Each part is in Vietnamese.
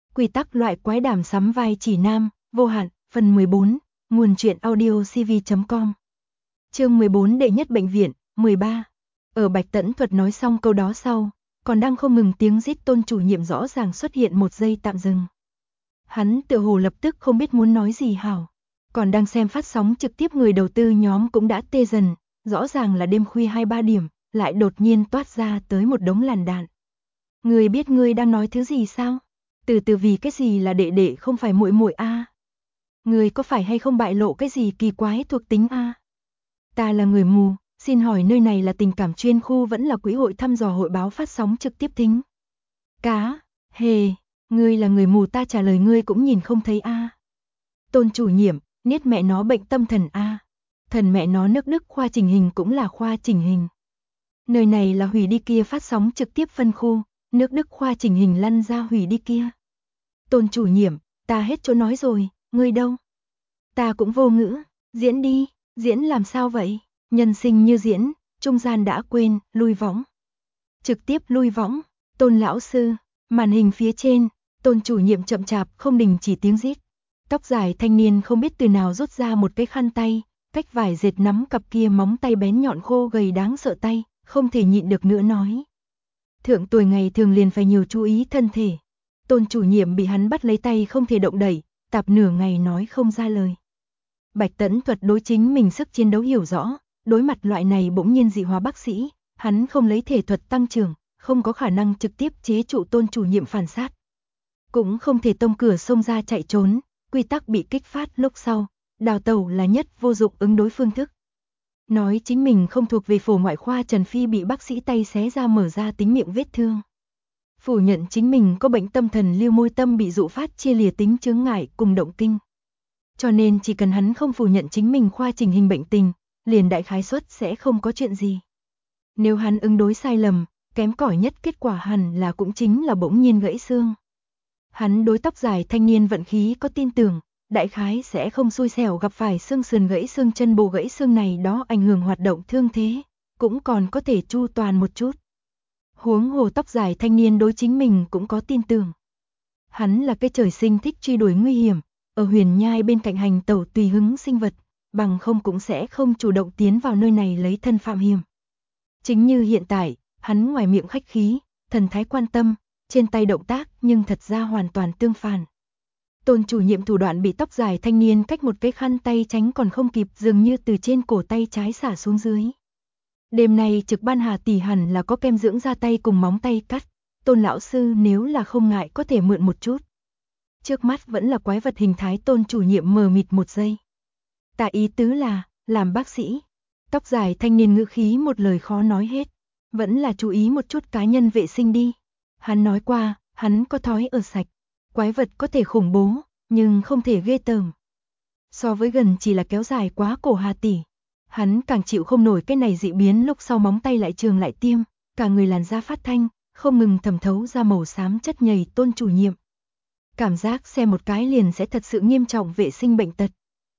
Quy tắc loại quái đàm sắm vai chỉ nam, vô hạn, phần 14, nguồn truyện audio cv.com. Chương 14 đệ nhất bệnh viện, 13. Ở Bạch Tẫn Thuật nói xong câu đó sau, còn đang không ngừng tiếng rít Tôn chủ nhiệm rõ ràng xuất hiện một giây tạm dừng. Hắn tựa hồ lập tức không biết muốn nói gì hảo. Còn đang xem phát sóng trực tiếp người đầu tư nhóm cũng đã tê dần, rõ ràng là đêm khuya 2-3 điểm, lại đột nhiên toát ra tới một đống làn đạn. Ngươi biết ngươi đang nói thứ gì sao? Từ từ vì cái gì là đệ đệ không phải muội muội a? Ngươi có phải hay không bại lộ cái gì kỳ quái thuộc tính a? Ta là người mù, xin hỏi nơi này là tình cảm chuyên khu vẫn là quỹ hội thăm dò hội báo phát sóng trực tiếp thính? Cá, hề, ngươi là người mù ta trả lời ngươi cũng nhìn không thấy a. Tôn chủ nhiệm, niết mẹ nó bệnh tâm thần a. Thần mẹ nó nước Đức khoa chỉnh hình cũng là khoa chỉnh hình. Nơi này là hủy đi kia phát sóng trực tiếp phân khu, nước Đức khoa chỉnh hình lăn ra hủy đi kia. Tôn chủ nhiệm, ta hết chỗ nói rồi, ngươi đâu? Ta cũng vô ngữ, diễn đi, diễn làm sao vậy? Nhân sinh như diễn, trung gian đã quên, lui võng. Trực tiếp lui võng, Tôn lão sư, màn hình phía trên, Tôn chủ nhiệm chậm chạp không đình chỉ tiếng rít. Tóc dài thanh niên không biết từ nào rút ra một cái khăn tay, cách vải dệt nắm cặp kia móng tay bén nhọn khô gầy đáng sợ tay, không thể nhịn được nữa nói. Thượng tuổi ngày thường liền phải nhiều chú ý thân thể. Tôn chủ nhiệm bị hắn bắt lấy tay không thể động đậy, tạp nửa ngày nói không ra lời. Bạch Tẫn Thuật đối chính mình sức chiến đấu hiểu rõ, đối mặt loại này bỗng nhiên dị hóa bác sĩ, hắn không lấy thể thuật tăng trưởng, không có khả năng trực tiếp chế trụ Tôn chủ nhiệm phản sát. Cũng không thể tông cửa xông ra chạy trốn, quy tắc bị kích phát lúc sau, đào tẩu là nhất vô dụng ứng đối phương thức. Nói chính mình không thuộc về phổ ngoại khoa Trần Phi bị bác sĩ tay xé ra mở ra tính miệng vết thương. Phủ nhận chính mình có bệnh tâm thần lưu môi tâm bị dụ phát chia lìa tính chướng ngại cùng động kinh. Cho nên chỉ cần hắn không phủ nhận chính mình khoa chỉnh hình bệnh tình, liền đại khái suất sẽ không có chuyện gì. Nếu hắn ứng đối sai lầm, kém cỏi nhất kết quả hẳn là cũng chính là bỗng nhiên gãy xương. Hắn đối tóc dài thanh niên vận khí có tin tưởng, đại khái sẽ không xui xẻo gặp phải xương sườn gãy xương chân bộ gãy xương này đó ảnh hưởng hoạt động thương thế, cũng còn có thể chu toàn một chút. Huống hồ tóc dài thanh niên đối chính mình cũng có tin tưởng. Hắn là cái trời sinh thích truy đuổi nguy hiểm, ở huyền nhai bên cạnh hành tẩu tùy hứng sinh vật, bằng không cũng sẽ không chủ động tiến vào nơi này lấy thân phạm hiểm. Chính như hiện tại, hắn ngoài miệng khách khí, thần thái quan tâm, trên tay động tác nhưng thật ra hoàn toàn tương phản. Tôn chủ nhiệm thủ đoạn bị tóc dài thanh niên cách một cái khăn tay tránh còn không kịp dường như từ trên cổ tay trái xả xuống dưới. Đêm nay trực ban Hà tỷ hẳn là có kem dưỡng da tay cùng móng tay cắt, Tôn lão sư nếu là không ngại có thể mượn một chút. Trước mắt vẫn là quái vật hình thái Tôn chủ nhiệm mờ mịt một giây. Ta ý tứ là, làm bác sĩ. Tóc dài thanh niên ngữ khí một lời khó nói hết, vẫn là chú ý một chút cá nhân vệ sinh đi. Hắn nói qua, hắn có thói ở sạch. Quái vật có thể khủng bố, nhưng không thể ghê tởm. So với gần chỉ là kéo dài quá cổ Hà tỷ, hắn càng chịu không nổi cái này dị biến lúc sau móng tay lại trường lại tiêm, cả người làn da phát thanh, không ngừng thẩm thấu ra màu xám chất nhầy Tôn chủ nhiệm. Cảm giác xem một cái liền sẽ thật sự nghiêm trọng vệ sinh bệnh tật.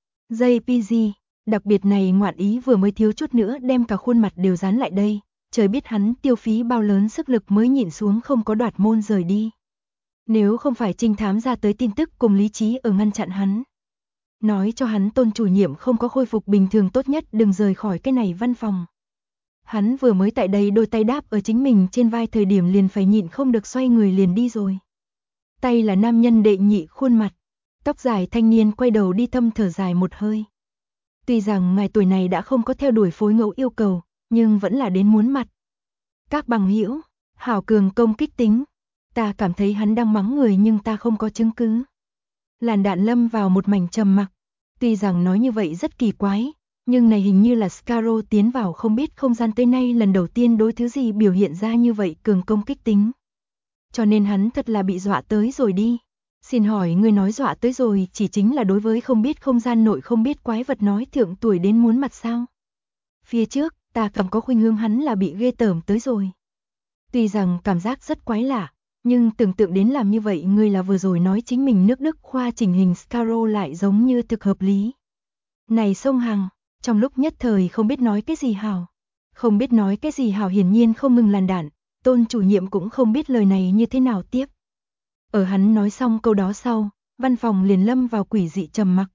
JPG, đặc biệt này ngoạn ý vừa mới thiếu chút nữa đem cả khuôn mặt đều dán lại đây, trời biết hắn tiêu phí bao lớn sức lực mới nhịn xuống không có đoạt môn rời đi. Nếu không phải trinh thám ra tới tin tức cùng lý trí ở ngăn chặn hắn. Nói cho hắn Tôn chủ nhiệm không có khôi phục bình thường tốt nhất đừng rời khỏi cái này văn phòng. Hắn vừa mới tại đây đôi tay đáp ở chính mình trên vai thời điểm liền phải nhịn không được xoay người liền đi rồi. Tay là nam nhân đệ nhị khuôn mặt. Tóc dài thanh niên quay đầu đi thâm thở dài một hơi. Tuy rằng ngài tuổi này đã không có theo đuổi phối ngẫu yêu cầu, nhưng vẫn là đến muốn mặt. Các bằng hữu, hảo cường công kích tính. Ta cảm thấy hắn đang mắng người nhưng ta không có chứng cứ. Làn đạn lâm vào một mảnh trầm mặc. Tuy rằng nói như vậy rất kỳ quái, nhưng này hình như là Scarrow tiến vào không biết không gian tới nay lần đầu tiên đối thứ gì biểu hiện ra như vậy cường công kích tính. Cho nên hắn thật là bị dọa tới rồi đi. Xin hỏi người nói dọa tới rồi chỉ chính là đối với không biết không gian nội không biết quái vật nói thượng tuổi đến muốn mặt sao. Phía trước, ta cảm có khuynh hướng hắn là bị ghê tởm tới rồi. Tuy rằng cảm giác rất quái lạ, nhưng tưởng tượng đến làm như vậy người là vừa rồi nói chính mình nước Đức khoa chỉnh hình Scarrow lại giống như thực hợp lý. Này sông Hằng, trong lúc nhất thời không biết nói cái gì hảo. Không biết nói cái gì hảo hiển nhiên không ngừng làn đạn, Tôn chủ nhiệm cũng không biết lời này như thế nào tiếp. Ở hắn nói xong câu đó sau, văn phòng liền lâm vào quỷ dị trầm mặc.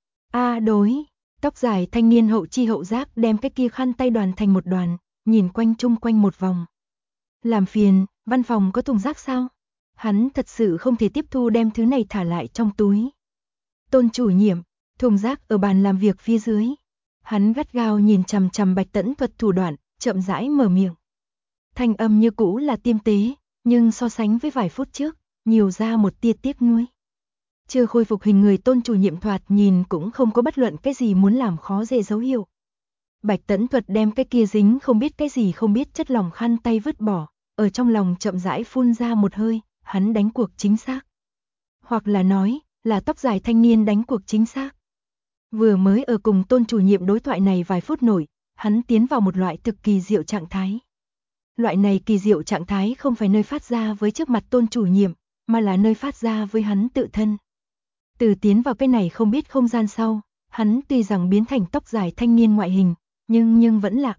Đối, tóc dài thanh niên hậu chi hậu giác đem cái kia khăn tay đoàn thành một đoàn, nhìn quanh chung quanh một vòng. Làm phiền, văn phòng có thùng rác sao? Hắn thật sự không thể tiếp thu đem thứ này thả lại trong túi. Tôn chủ nhiệm, thùng rác ở bàn làm việc phía dưới. Hắn gắt gao nhìn chằm chằm Bạch Tẫn Thuật thủ đoạn, chậm rãi mở miệng. Thanh âm như cũ là tiêm tế, nhưng so sánh với vài phút trước, nhiều ra một tia tiếc nuối. Chưa khôi phục hình người Tôn chủ nhiệm thoạt nhìn cũng không có bất luận cái gì muốn làm khó dễ dấu hiệu. Bạch Tẫn Thuật đem cái kia dính không biết cái gì không biết chất lỏng khăn tay vứt bỏ, ở trong lòng chậm rãi phun ra một hơi, hắn đánh cuộc chính xác. Hoặc là nói, là tóc dài thanh niên đánh cuộc chính xác. Vừa mới ở cùng Tôn chủ nhiệm đối thoại này vài phút nổi, hắn tiến vào một loại thực kỳ diệu trạng thái. Loại này kỳ diệu trạng thái không phải nơi phát ra với trước mặt Tôn chủ nhiệm, mà là nơi phát ra với hắn tự thân. Từ tiến vào cái này không biết không gian sau, hắn tuy rằng biến thành tóc dài thanh niên ngoại hình, nhưng vẫn là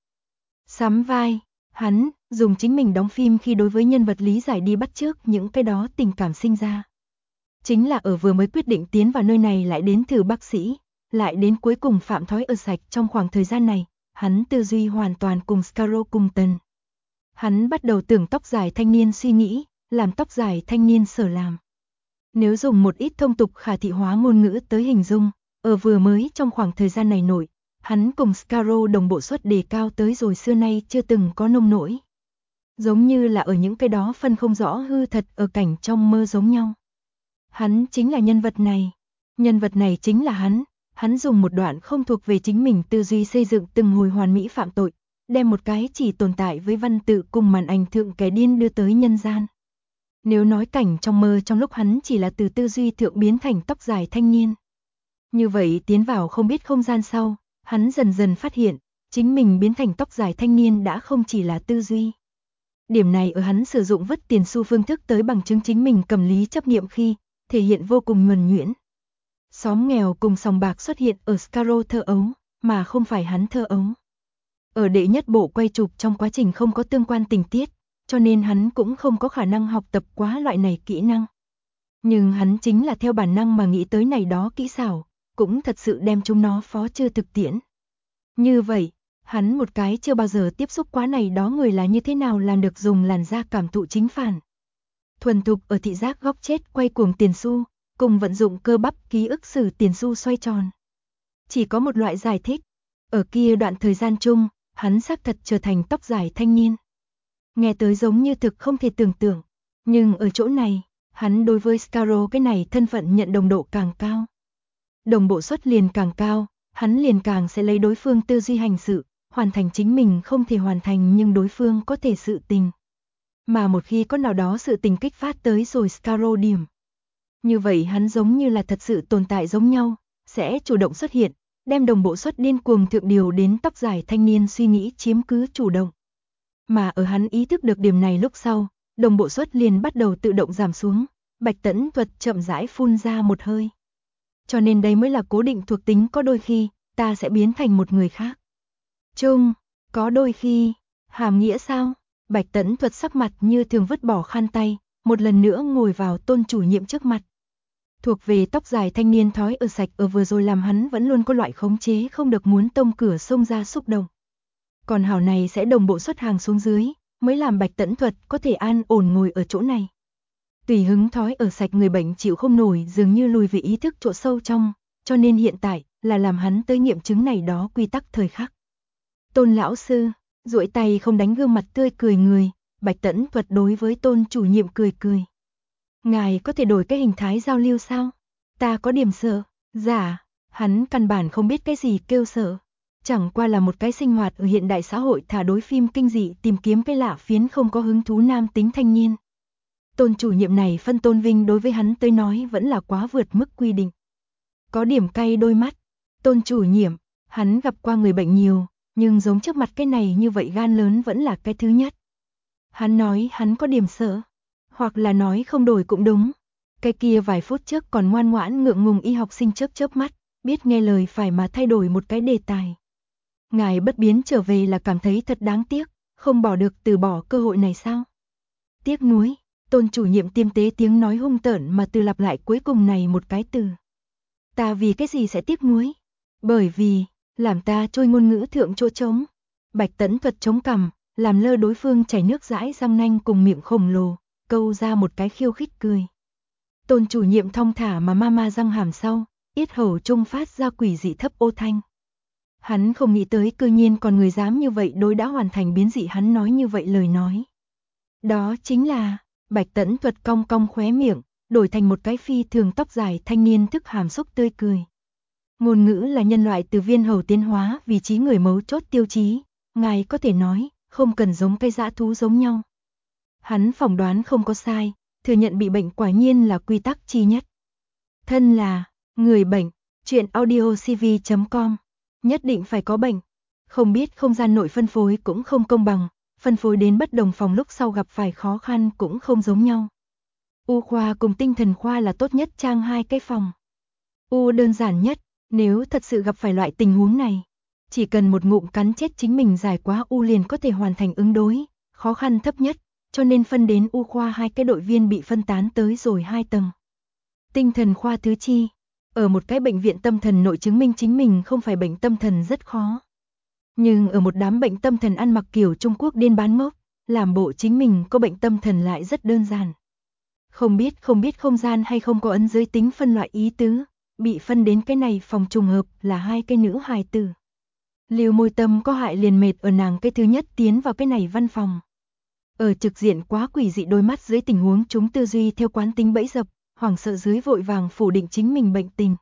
sắm vai, hắn dùng chính mình đóng phim khi đối với nhân vật lý giải đi bắt chước những cái đó tình cảm sinh ra. Chính là ở vừa mới quyết định tiến vào nơi này lại đến thử bác sĩ, lại đến cuối cùng phạm thói ở sạch trong khoảng thời gian này, hắn tư duy hoàn toàn cùng Scarrow cùng tần. Hắn bắt đầu tưởng tóc dài thanh niên suy nghĩ, làm tóc dài thanh niên sở làm. Nếu dùng một ít thông tục khả thị hóa ngôn ngữ tới hình dung, ở vừa mới trong khoảng thời gian này nổi, hắn cùng Scarrow đồng bộ suất đề cao tới rồi xưa nay chưa từng có nông nổi. Giống như là ở những cái đó phân không rõ hư thật ở cảnh trong mơ giống nhau. Hắn chính là nhân vật này chính là hắn dùng một đoạn không thuộc về chính mình tư duy xây dựng từng hồi hoàn mỹ phạm tội, đem một cái chỉ tồn tại với văn tự cùng màn ảnh thượng kẻ điên đưa tới nhân gian. Nếu nói cảnh trong mơ trong lúc hắn chỉ là từ tư duy thượng biến thành tóc dài thanh niên. Như vậy tiến vào không biết không gian sau, hắn dần dần phát hiện, chính mình biến thành tóc dài thanh niên đã không chỉ là tư duy. Điểm này ở hắn sử dụng vứt tiền xu phương thức tới bằng chứng chính mình cầm lý chấp niệm khi, thể hiện vô cùng nhuần nhuyễn. Xóm nghèo cùng sòng bạc xuất hiện ở Scarrow thơ ấu, mà không phải hắn thơ ấu. Ở đệ nhất bộ quay chụp trong quá trình không có tương quan tình tiết, cho nên hắn cũng không có khả năng học tập quá loại này kỹ năng. Nhưng hắn chính là theo bản năng mà nghĩ tới này đó kỹ xảo, cũng thật sự đem chúng nó phó chưa thực tiễn. Như vậy, hắn một cái chưa bao giờ tiếp xúc quá này đó người là như thế nào làm được dùng làn da cảm thụ chính phản. Thuần thục ở thị giác góc chết quay cuồng tiền xu, cùng vận dụng cơ bắp ký ức sử tiền xu xoay tròn. Chỉ có một loại giải thích, ở kia đoạn thời gian chung, hắn xác thật trở thành tóc dài thanh niên. Nghe tới giống như thực không thể tưởng tượng, nhưng ở chỗ này, hắn đối với Scarrow cái này thân phận nhận đồng độ càng cao. Đồng bộ suất liền càng cao, hắn liền càng sẽ lấy đối phương tư duy hành sự, hoàn thành chính mình không thể hoàn thành nhưng đối phương có thể sự tình. Mà một khi có nào đó sự tình kích phát tới rồi Scarrow điểm. Như vậy hắn giống như là thật sự tồn tại giống nhau, sẽ chủ động xuất hiện, đem đồng bộ suất điên cuồng thượng điều đến tóc dài thanh niên suy nghĩ chiếm cứ chủ động. Mà ở hắn ý thức được điểm này lúc sau, đồng bộ suất liền bắt đầu tự động giảm xuống, Bạch Tẫn Thuật chậm rãi phun ra một hơi. Cho nên đây mới là cố định thuộc tính có đôi khi, ta sẽ biến thành một người khác. Có đôi khi, hàm nghĩa sao? Bạch Tẫn Thuật sắc mặt như thường vứt bỏ khăn tay, một lần nữa ngồi vào Tôn chủ nhiệm trước mặt. Thuộc về tóc dài thanh niên thói ở sạch ở vừa rồi làm hắn vẫn luôn có loại khống chế không được muốn tông cửa xông ra xúc động. Còn hảo này sẽ đồng bộ xuất hàng xuống dưới, mới làm Bạch Tẫn Thuật có thể an ổn ngồi ở chỗ này. Tùy hứng thói ở sạch người bệnh chịu không nổi dường như lùi về ý thức chỗ sâu trong, cho nên hiện tại là làm hắn tới nghiệm chứng này đó quy tắc thời khắc. Tôn lão sư, duỗi tay không đánh gương mặt tươi cười người, Bạch Tẫn Thuật đối với Tôn chủ nhiệm cười cười. Ngài có thể đổi cái hình thái giao lưu sao? Ta có điểm sợ. Dạ, hắn căn bản không biết cái gì kêu sợ. Chẳng qua là một cái sinh hoạt ở hiện đại xã hội thả đối phim kinh dị tìm kiếm cái lạ phiến không có hứng thú nam tính thanh niên. Tôn chủ nhiệm này phân tôn vinh đối với hắn tới nói vẫn là quá vượt mức quy định. Có điểm cay đôi mắt. Tôn chủ nhiệm, hắn gặp qua người bệnh nhiều, nhưng giống trước mặt cái này như vậy gan lớn vẫn là cái thứ nhất. Hắn nói hắn có điểm sợ. Hoặc là nói không đổi cũng đúng. Cái kia vài phút trước còn ngoan ngoãn ngượng ngùng y học sinh chớp mắt, biết nghe lời phải mà thay đổi một cái đề tài. Ngài bất biến trở về là cảm thấy thật đáng tiếc, không bỏ được từ bỏ cơ hội này sao? Tiếc nuối, Tôn chủ nhiệm tiêm tế tiếng nói hung tợn mà từ lặp lại cuối cùng này một cái từ. Ta vì cái gì sẽ tiếc nuối? Bởi vì, làm ta trôi ngôn ngữ thượng chỗ trống. Bạch Tẫn Thuật chống cằm, làm lơ đối phương chảy nước dãi răng nanh cùng miệng khổng lồ, câu ra một cái khiêu khích cười. Tôn chủ nhiệm thong thả mà ma răng hàm sau, yết hầu trung phát ra quỷ dị thấp ô thanh. Hắn không nghĩ tới cư nhiên còn người dám như vậy đối đã hoàn thành biến dị hắn nói như vậy lời nói. Đó chính là, Bạch Tẫn Thuật cong cong khóe miệng, đổi thành một cái phi thường tóc dài thanh niên thức hàm xúc tươi cười. Ngôn ngữ là nhân loại từ viên hầu tiến hóa vị trí người mấu chốt tiêu chí, ngài có thể nói, không cần giống cây dã thú giống nhau. Hắn phỏng đoán không có sai, thừa nhận bị bệnh quả nhiên là quy tắc chi nhất. Thân là, người bệnh, chuyện audiocv.com, nhất định phải có bệnh. Không biết không gian nội phân phối cũng không công bằng, phân phối đến bất đồng phòng lúc sau gặp phải khó khăn cũng không giống nhau. U khoa cùng tinh thần khoa là tốt nhất trang hai cái phòng. U đơn giản nhất, nếu thật sự gặp phải loại tình huống này, chỉ cần một ngụm cắn chết chính mình giải quá U liền có thể hoàn thành ứng đối, khó khăn thấp nhất, cho nên phân đến U khoa hai cái đội viên bị phân tán tới rồi 2 tầng. Tinh thần khoa thứ chi, ở một cái bệnh viện tâm thần nội chứng minh chính mình không phải bệnh tâm thần rất khó. Nhưng ở một đám bệnh tâm thần ăn mặc kiểu Trung Quốc điên bán ngốc, làm bộ chính mình có bệnh tâm thần lại rất đơn giản. Không biết không gian hay không có ấn giới tính phân loại ý tứ, bị phân đến cái này phòng trùng hợp là 2 cái nữ hài tử. Lưu Môi Tâm có hại liền mệt ở nàng cái thứ nhất tiến vào cái này văn phòng. Ở trực diện quá quỷ dị đôi mắt dưới tình huống chúng tư duy theo quán tính bẫy dập, hoảng sợ dưới vội vàng phủ định chính mình bệnh tình.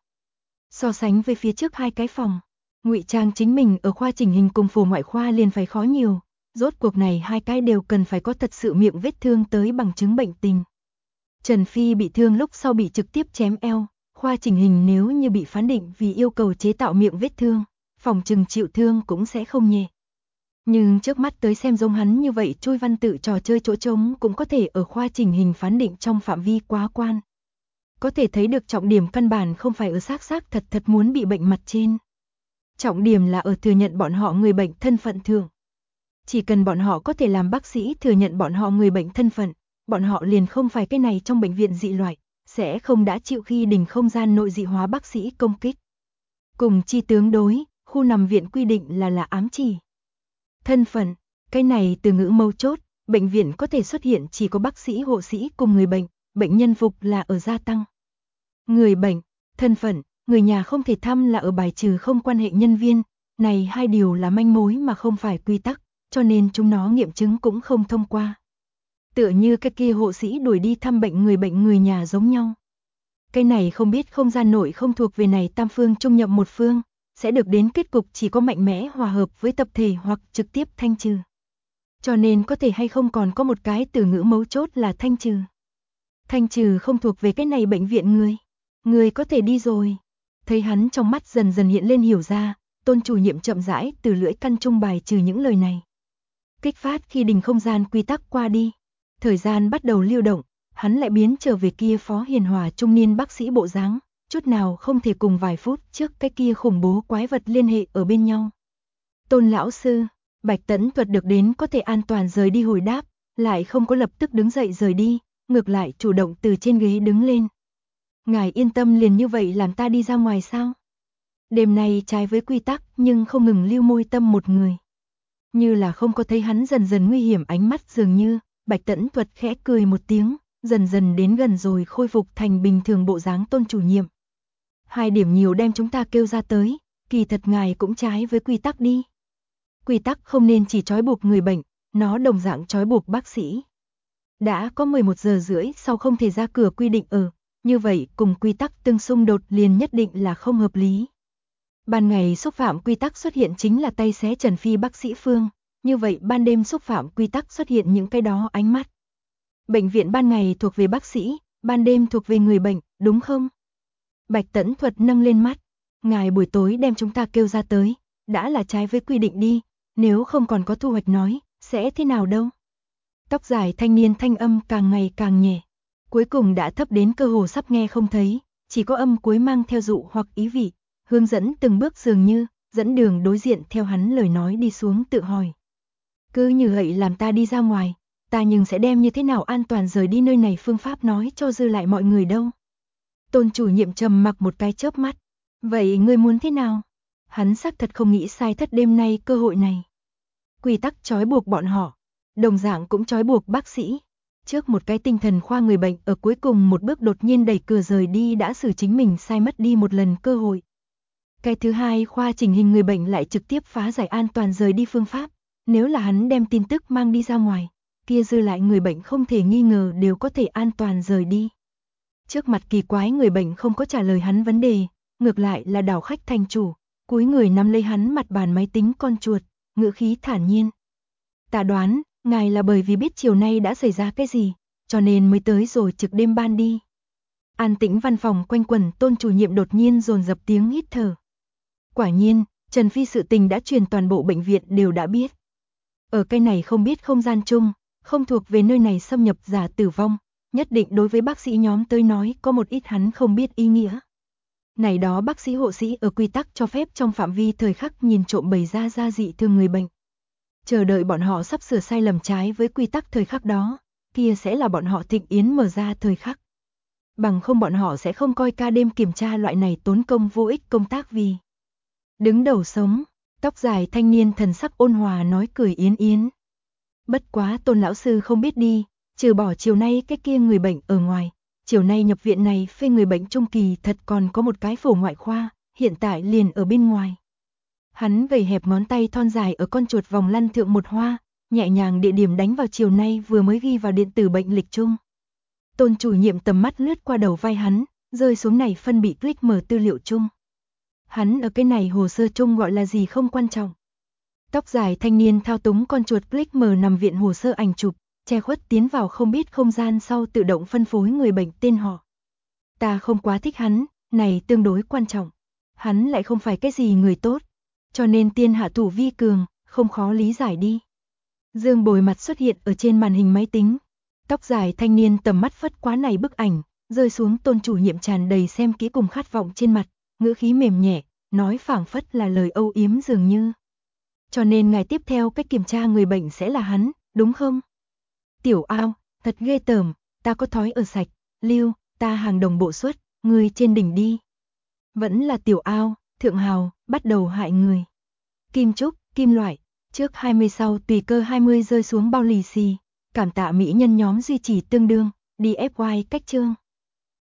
So sánh với phía trước 2 cái phòng, ngụy trang chính mình ở khoa chỉnh hình cùng phổ ngoại khoa liền phải khó nhiều, rốt cuộc này 2 cái đều cần phải có thật sự miệng vết thương tới bằng chứng bệnh tình. Trần Phi bị thương lúc sau bị trực tiếp chém eo, khoa chỉnh hình nếu như bị phán định vì yêu cầu chế tạo miệng vết thương, phòng trừng chịu thương cũng sẽ không nhẹ. Nhưng trước mắt tới xem giống hắn như vậy chui văn tự trò chơi chỗ trống cũng có thể ở khoa chỉnh hình phán định trong phạm vi quá quan. Có thể thấy được trọng điểm căn bản không phải ở xác thật muốn bị bệnh mặt trên. Trọng điểm là ở thừa nhận bọn họ người bệnh thân phận thường. Chỉ cần bọn họ có thể làm bác sĩ thừa nhận bọn họ người bệnh thân phận, bọn họ liền không phải cái này trong bệnh viện dị loại, sẽ không đã chịu khi đình không gian nội dị hóa bác sĩ công kích. Cùng chi tướng đối, khu nằm viện quy định là ám chỉ. Thân phận, cái này từ ngữ mấu chốt, bệnh viện có thể xuất hiện chỉ có bác sĩ hộ sĩ cùng người bệnh, bệnh nhân phục là ở gia tăng. Người bệnh, thân phận, người nhà không thể thăm là ở bài trừ không quan hệ nhân viên, này 2 điều là manh mối mà không phải quy tắc, cho nên chúng nó nghiệm chứng cũng không thông qua. Tựa như cái kia hộ sĩ đuổi đi thăm bệnh người nhà giống nhau. Cái này không biết không gian nội không thuộc về này tam phương trung nhậm một phương, sẽ được đến kết cục chỉ có mạnh mẽ hòa hợp với tập thể hoặc trực tiếp thanh trừ. Cho nên có thể hay không còn có một cái từ ngữ mấu chốt là thanh trừ. Thanh trừ không thuộc về cái này bệnh viện người có thể đi rồi. Thấy hắn trong mắt dần dần hiện lên hiểu ra, Tôn chủ nhiệm chậm rãi từ lưỡi căn trung bài trừ những lời này. Kích phát khi đình không gian quy tắc qua đi, thời gian bắt đầu lưu động, hắn lại biến trở về kia phó hiền hòa trung niên bác sĩ bộ dáng, chút nào không thể cùng vài phút trước cái kia khủng bố quái vật liên hệ ở bên nhau. Tôn lão sư, Bạch Tẫn Thuật được đến có thể an toàn rời đi hồi đáp, lại không có lập tức đứng dậy rời đi, ngược lại chủ động từ trên ghế đứng lên. Ngài yên tâm liền như vậy làm ta đi ra ngoài sao? Đêm nay trái với quy tắc nhưng không ngừng Lưu Môi Tâm một người. Như là không có thấy hắn dần dần nguy hiểm ánh mắt dường như, Bạch Tẫn Thuật khẽ cười một tiếng, dần dần đến gần rồi khôi phục thành bình thường bộ dáng Tôn chủ nhiệm. 2 điểm nhiều đem chúng ta kêu ra tới, kỳ thật ngài cũng trái với quy tắc đi. Quy tắc không nên chỉ trói buộc người bệnh, nó đồng dạng trói buộc bác sĩ. Đã có 11 giờ rưỡi sau không thể ra cửa quy định ở, như vậy cùng quy tắc tương xung đột liền nhất định là không hợp lý. Ban ngày xúc phạm quy tắc xuất hiện chính là tay xé Trần Phi bác sĩ Phương, như vậy ban đêm xúc phạm quy tắc xuất hiện những cái đó ánh mắt. Bệnh viện ban ngày thuộc về bác sĩ, ban đêm thuộc về người bệnh, đúng không? Bạch Tẫn Thuật nâng lên mắt, ngài buổi tối đem chúng ta kêu ra tới, đã là trái với quy định đi, nếu không còn có thu hoạch nói, sẽ thế nào đâu? Tóc dài thanh niên thanh âm càng ngày càng nhẹ, cuối cùng đã thấp đến cơ hồ sắp nghe không thấy, chỉ có âm cuối mang theo dụ hoặc ý vị, hướng dẫn từng bước dường như, dẫn đường đối diện theo hắn lời nói đi xuống tự hỏi. Cứ như vậy làm ta đi ra ngoài, ta nhưng sẽ đem như thế nào an toàn rời đi nơi này phương pháp nói cho dư lại mọi người đâu. Tôn chủ nhiệm trầm mặc một cái chớp mắt. Vậy ngươi muốn thế nào? Hắn xác thật không nghĩ sai thất đêm nay cơ hội này. Quy tắc trói buộc bọn họ, đồng dạng cũng trói buộc bác sĩ. Trước một cái tinh thần khoa người bệnh ở cuối cùng một bước đột nhiên đẩy cửa rời đi đã xử chính mình sai mất đi một lần cơ hội. Cái thứ hai khoa chỉnh hình người bệnh lại trực tiếp phá giải an toàn rời đi phương pháp. Nếu là hắn đem tin tức mang đi ra ngoài, kia dư lại người bệnh không thể nghi ngờ đều có thể an toàn rời đi. Trước mặt kỳ quái người bệnh không có trả lời hắn vấn đề, ngược lại là đảo khách thành chủ, cúi người nắm lấy hắn mặt bàn máy tính con chuột, ngữ khí thản nhiên. Ta đoán, ngài là bởi vì biết chiều nay đã xảy ra cái gì, cho nên mới tới rồi trực đêm ban đi. An tĩnh văn phòng quanh quẩn, Tôn chủ nhiệm đột nhiên dồn dập tiếng hít thở. Quả nhiên, Trần Phi sự tình đã truyền toàn bộ bệnh viện đều đã biết. Ở cái này không biết không gian chung, không thuộc về nơi này xâm nhập giả tử vong, nhất định đối với bác sĩ nhóm tới nói có một ít hắn không biết ý nghĩa. Này đó bác sĩ hộ sĩ ở quy tắc cho phép trong phạm vi thời khắc nhìn trộm bày ra dị thương người bệnh. Chờ đợi bọn họ sắp sửa sai lầm trái với quy tắc thời khắc đó, kia sẽ là bọn họ thịnh yến mở ra thời khắc. Bằng không bọn họ sẽ không coi ca đêm kiểm tra loại này tốn công vô ích công tác vì. Đứng đầu sống, tóc dài thanh niên thần sắc ôn hòa nói cười yến yến. Bất quá Tôn lão sư không biết đi, trừ bỏ chiều nay cái kia người bệnh ở ngoài, chiều nay nhập viện này phê người bệnh trung kỳ thật còn có một cái phổ ngoại khoa, hiện tại liền ở bên ngoài. Hắn vẩy hẹp ngón tay thon dài ở con chuột vòng lăn thượng một hoa, nhẹ nhàng địa điểm đánh vào chiều nay vừa mới ghi vào điện tử bệnh lịch chung. Tôn chủ nhiệm tầm mắt lướt qua đầu vai hắn, rơi xuống này phân bị click mở tư liệu chung. Hắn ở cái này hồ sơ chung gọi là gì không quan trọng. Tóc dài thanh niên thao túng con chuột click mở nằm viện hồ sơ ảnh chụp, che khuất tiến vào không biết không gian sau tự động phân phối người bệnh tên họ. Ta không quá thích hắn, này tương đối quan trọng. Hắn lại không phải cái gì người tốt, cho nên tiên hạ thủ vi cường, không khó lý giải đi. Dương Bồi mặt xuất hiện ở trên màn hình máy tính. Tóc dài thanh niên tầm mắt phất quá này bức ảnh, rơi xuống Tôn chủ nhiệm tràn đầy xem kỹ cùng khát vọng trên mặt, ngữ khí mềm nhẹ, nói phảng phất là lời âu yếm dường như. Cho nên ngày tiếp theo cách kiểm tra người bệnh sẽ là hắn, đúng không? Tiểu Ao, thật ghê tởm, ta có thói ở sạch, Lưu, ta hàng đồng bộ suất, người trên đỉnh đi. Vẫn là Tiểu Ao, Thượng Hào, bắt đầu hại người. Kim Trúc, kim loại, trước 20 sau tùy cơ 20 rơi xuống bao lì xì, cảm tạ mỹ nhân nhóm duy trì tương đương, đi FY cách chương.